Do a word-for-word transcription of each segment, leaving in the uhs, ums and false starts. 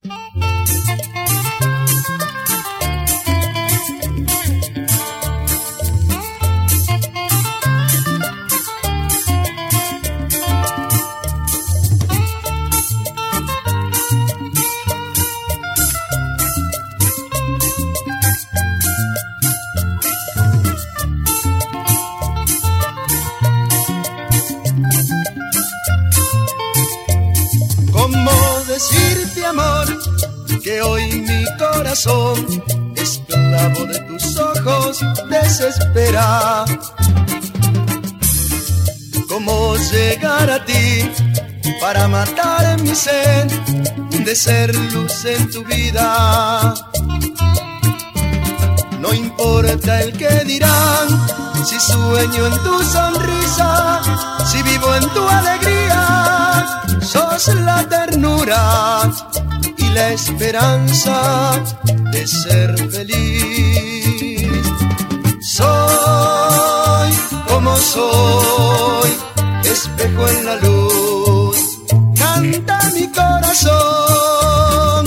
Decirte, amor, que hoy mi corazón, esclavo de tus ojos, desespera. ¿Cómo llegar a ti para matar mi sed de ser luz en tu vida? No importa el que dirán, si sueño en tu sonrisa, si vivo en tu alegría. Sos la ternura y la esperanza de ser feliz. Soy como soy, espejo en la luz, canta mi corazón.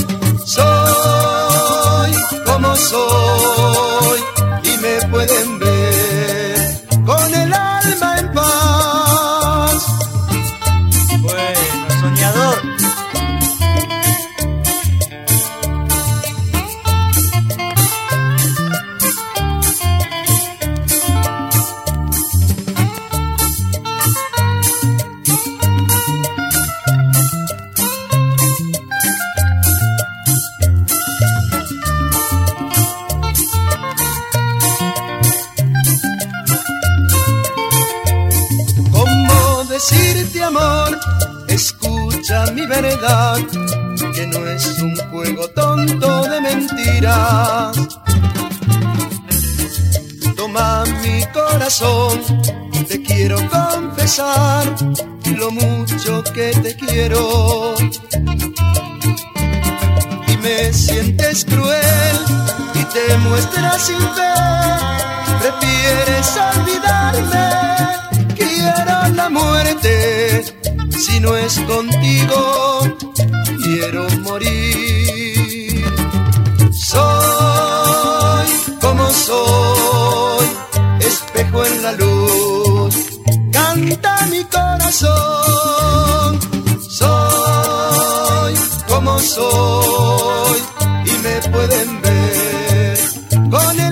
Soy como soy y me pueden ver con el alma en paz. Bueno, soñador. Decirte, amor, escucha mi verdad, que no es un juego tonto de mentiras. Toma mi corazón, te quiero confesar lo mucho que te quiero. Y me sientes cruel y te muestras sin fe, prefieres olvidarme. Quiero la muerte, si no es contigo, quiero morir. Soy como soy, espejo en la luz, canta mi corazón. Soy como soy y me pueden ver con el